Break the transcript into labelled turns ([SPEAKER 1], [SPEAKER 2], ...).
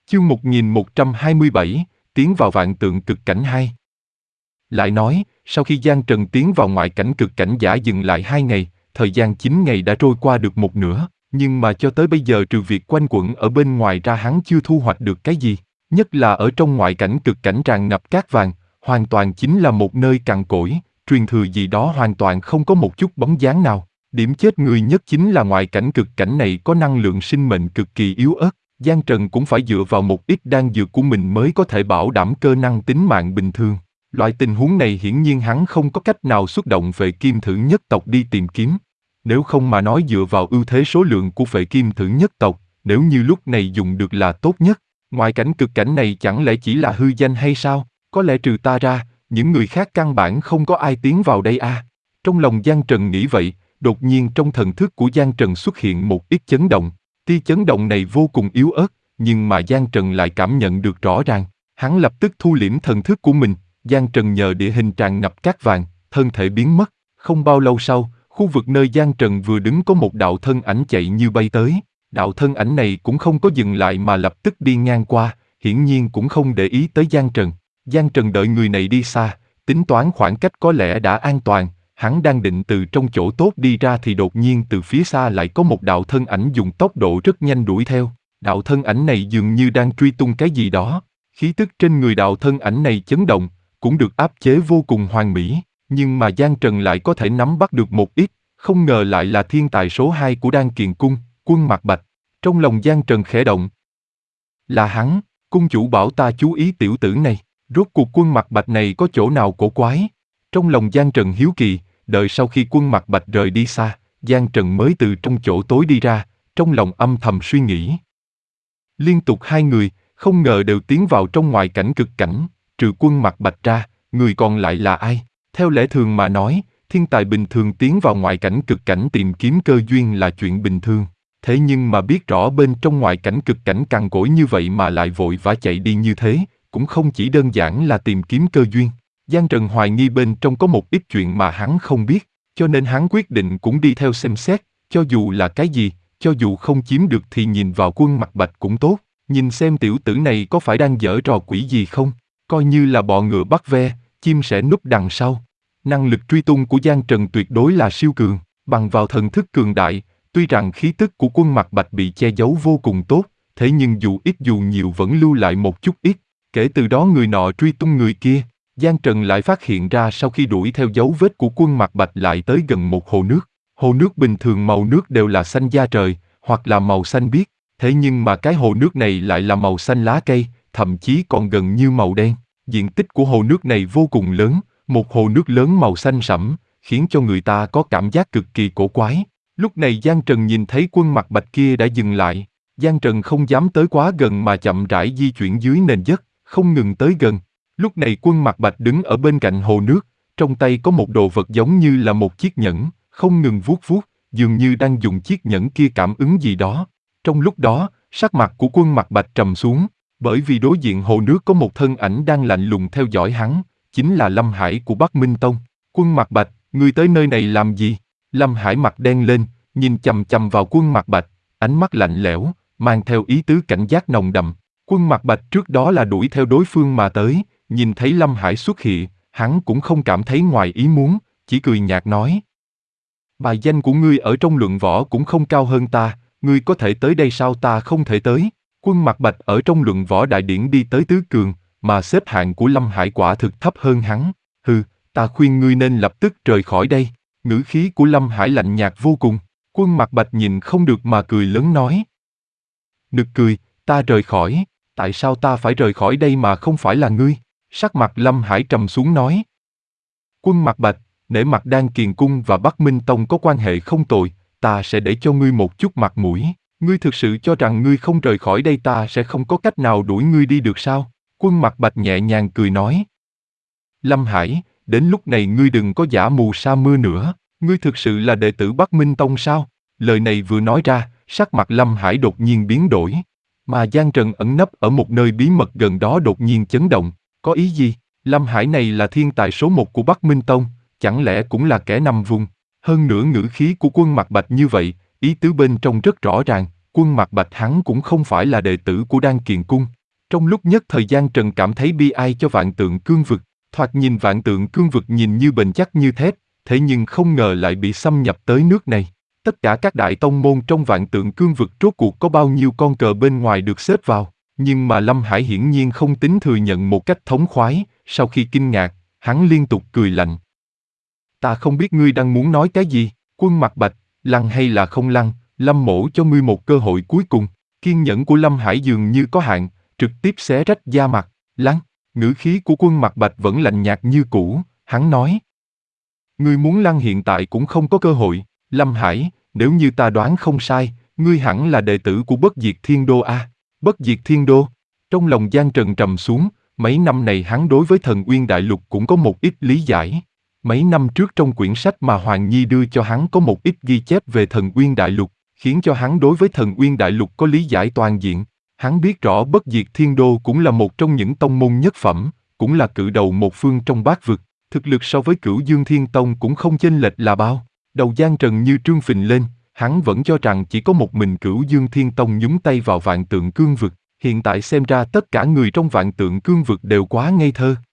[SPEAKER 1] Chương 1127, tiến vào vạn tượng cực cảnh 2. Lại nói, sau khi Giang Trần tiến vào ngoại cảnh cực cảnh giả dừng lại 2 ngày, thời gian 9 ngày đã trôi qua được một nửa, nhưng mà cho tới bây giờ trừ việc quanh quẩn ở bên ngoài ra hắn chưa thu hoạch được cái gì, nhất là ở trong ngoại cảnh cực cảnh tràn ngập cát vàng, hoàn toàn chính là một nơi cằn cỗi, truyền thừa gì đó hoàn toàn không có một chút bóng dáng nào. Điểm chết người nhất chính là ngoại cảnh cực cảnh này có năng lượng sinh mệnh cực kỳ yếu ớt. Giang Trần cũng phải dựa vào một ít đan dược của mình mới có thể bảo đảm cơ năng tính mạng bình thường. Loại tình huống này hiển nhiên hắn không có cách nào xuất động Phệ Kim Thử nhất tộc đi tìm kiếm. Nếu không mà nói dựa vào ưu thế số lượng của Phệ Kim Thử nhất tộc, nếu như lúc này dùng được là tốt nhất. Ngoại cảnh cực cảnh này chẳng lẽ chỉ là hư danh hay sao? Có lẽ trừ ta ra, những người khác căn bản không có ai tiến vào đây à? Trong lòng Giang Trần nghĩ vậy, đột nhiên trong thần thức của Giang Trần xuất hiện một ít chấn động. Tia chấn động này vô cùng yếu ớt, nhưng mà Giang Trần lại cảm nhận được rõ ràng. Hắn lập tức thu liễm thần thức của mình, Giang Trần nhờ địa hình tràn ngập cát vàng, thân thể biến mất. Không bao lâu sau, khu vực nơi Giang Trần vừa đứng có một đạo thân ảnh chạy như bay tới. Đạo thân ảnh này cũng không có dừng lại mà lập tức đi ngang qua, hiển nhiên cũng không để ý tới Giang Trần. Giang Trần đợi người này đi xa, tính toán khoảng cách có lẽ đã an toàn. Hắn đang định từ trong chỗ tốt đi ra thì đột nhiên từ phía xa lại có một đạo thân ảnh dùng tốc độ rất nhanh đuổi theo. Đạo thân ảnh này dường như đang truy tung cái gì đó. Khí tức trên người đạo thân ảnh này chấn động, cũng được áp chế vô cùng hoàn mỹ. Nhưng mà Giang Trần lại có thể nắm bắt được một ít, không ngờ lại là thiên tài số 2 của Đan Kiền Cung, Quân Mạc Bạch. Trong lòng Giang Trần khẽ động. Là hắn, cung chủ bảo ta chú ý tiểu tử này. Rốt cuộc Quân Mạc Bạch này có chỗ nào cổ quái? Trong lòng Giang Trần hiếu kỳ. Đợi sau khi Quân Mạc Bạch rời đi xa, Giang Trần mới từ trong chỗ tối đi ra, trong lòng âm thầm suy nghĩ. Liên tục 2 người, không ngờ đều tiến vào trong ngoại cảnh cực cảnh, trừ Quân Mạc Bạch ra, người còn lại là ai? Theo lẽ thường mà nói, thiên tài bình thường tiến vào ngoại cảnh cực cảnh tìm kiếm cơ duyên là chuyện bình thường. Thế nhưng mà biết rõ bên trong ngoại cảnh cực cảnh cằn cỗi như vậy mà lại vội vã chạy đi như thế, cũng không chỉ đơn giản là tìm kiếm cơ duyên. Giang Trần hoài nghi bên trong có một ít chuyện mà hắn không biết, cho nên hắn quyết định cũng đi theo xem xét, cho dù là cái gì, cho dù không chiếm được thì nhìn vào Quân Mạc Bạch cũng tốt, nhìn xem tiểu tử này có phải đang giở trò quỷ gì không, coi như là bọ ngựa bắt ve, chim sẻ núp đằng sau. Năng lực truy tung của Giang Trần tuyệt đối là siêu cường, bằng vào thần thức cường đại, tuy rằng khí tức của Quân Mạc Bạch bị che giấu vô cùng tốt, thế nhưng dù ít dù nhiều vẫn lưu lại một chút ít, kể từ đó người nọ truy tung người kia. Giang Trần lại phát hiện ra sau khi đuổi theo dấu vết của Quân Mạc Bạch lại tới gần một hồ nước. Hồ nước bình thường màu nước đều là xanh da trời, hoặc là màu xanh biếc, thế nhưng mà cái hồ nước này lại là màu xanh lá cây, thậm chí còn gần như màu đen. Diện tích của hồ nước này vô cùng lớn, một hồ nước lớn màu xanh sẫm, khiến cho người ta có cảm giác cực kỳ cổ quái. Lúc này Giang Trần nhìn thấy Quân Mạc Bạch kia đã dừng lại, Giang Trần không dám tới quá gần mà chậm rãi di chuyển dưới nền dốc, không ngừng tới gần. Lúc này Quân Mạc Bạch đứng ở bên cạnh hồ nước, trong tay có một đồ vật giống như là một chiếc nhẫn, không ngừng vuốt vuốt, dường như đang dùng chiếc nhẫn kia cảm ứng gì đó. Trong lúc đó, sắc mặt của Quân Mạc Bạch trầm xuống, bởi vì đối diện hồ nước có một thân ảnh đang lạnh lùng theo dõi hắn, chính là Lâm Hải của Bắc Minh Tông. Quân Mạc Bạch, ngươi tới nơi này làm gì? Lâm Hải mặt đen lên, nhìn chằm chằm vào Quân Mạc Bạch, ánh mắt lạnh lẽo, mang theo ý tứ cảnh giác nồng đậm. Quân Mạc Bạch trước đó là đuổi theo đối phương mà tới. Nhìn thấy Lâm Hải xuất hiện, hắn cũng không cảm thấy ngoài ý muốn, chỉ cười nhạt nói. Bài danh của ngươi ở trong luận võ cũng không cao hơn ta, ngươi có thể tới đây sao ta không thể tới? Quân Mạc Bạch ở trong luận võ đại điển đi tới tứ cường, mà xếp hạng của Lâm Hải quả thực thấp hơn hắn. Hừ, ta khuyên ngươi nên lập tức rời khỏi đây. Ngữ khí của Lâm Hải lạnh nhạt vô cùng. Quân Mạc Bạch nhìn không được mà cười lớn nói. Nực cười, ta rời khỏi, tại sao ta phải rời khỏi đây mà không phải là ngươi? Sắc mặt Lâm Hải trầm xuống nói. Quân Mạc Bạch, nể mặt Đan Kiền Cung và Bắc Minh Tông có quan hệ không tồi, ta sẽ để cho ngươi một chút mặt mũi. Ngươi thực sự cho rằng ngươi không rời khỏi đây ta sẽ không có cách nào đuổi ngươi đi được sao? Quân Mạc Bạch nhẹ nhàng cười nói. Lâm Hải, đến lúc này ngươi đừng có giả mù sa mưa nữa, ngươi thực sự là đệ tử Bắc Minh Tông sao? Lời này vừa nói ra, sắc mặt Lâm Hải đột nhiên biến đổi. Mà Giang Trần ẩn nấp ở một nơi bí mật gần đó đột nhiên chấn động. Có ý gì? Lâm Hải này là thiên tài số 1 của Bắc Minh Tông, chẳng lẽ cũng là kẻ nằm vùng? Hơn nữa ngữ khí của Quân Mạc Bạch như vậy, ý tứ bên trong rất rõ ràng, Quân Mạc Bạch hắn cũng không phải là đệ tử của Đan Kiền Cung, Trong lúc nhất thời Giang Trần cảm thấy bi ai cho Vạn Tượng Cương Vực, thoạt nhìn Vạn Tượng Cương Vực nhìn như bền chắc như thép, thế nhưng không ngờ lại bị xâm nhập tới nước này. Tất cả các đại tông môn trong Vạn Tượng Cương Vực rốt cuộc có bao nhiêu con cờ bên ngoài được xếp vào, nhưng mà Lâm Hải hiển nhiên không tính thừa nhận một cách thống khoái, sau khi kinh ngạc, hắn liên tục cười lạnh. Ta không biết ngươi đang muốn nói cái gì, Quân Mặc Bạch, lăn hay là không lăn, Lâm mỗ cho ngươi một cơ hội cuối cùng. Kiên nhẫn của Lâm Hải dường như có hạn, trực tiếp xé rách da mặt, lăn. Ngữ khí của Quân Mặc Bạch vẫn lạnh nhạt như cũ, hắn nói. Ngươi muốn lăn hiện tại cũng không có cơ hội, Lâm Hải, nếu như ta đoán không sai, ngươi hẳn là đệ tử của Bất Diệt Thiên Đô a. Bất Diệt Thiên Đô. Trong lòng Giang Trần trầm xuống, mấy năm này hắn đối với Thần Uyên Đại Lục cũng có một ít lý giải. Mấy năm trước trong quyển sách mà Hoàng Nhi đưa cho hắn có một ít ghi chép về Thần Uyên Đại Lục, khiến cho hắn đối với Thần Uyên Đại Lục có lý giải toàn diện. Hắn biết rõ Bất Diệt Thiên Đô cũng là một trong những tông môn nhất phẩm, cũng là cự đầu một phương trong bát vực. Thực lực so với Cửu Dương Thiên Tông cũng không chênh lệch là bao. Đầu Giang Trần như trương phình lên, hắn vẫn cho rằng chỉ có một mình Cửu Dương Thiên Tông nhúng tay vào Vạn Tượng Cương Vực. Hiện tại xem ra tất cả người trong Vạn Tượng Cương Vực đều quá ngây thơ.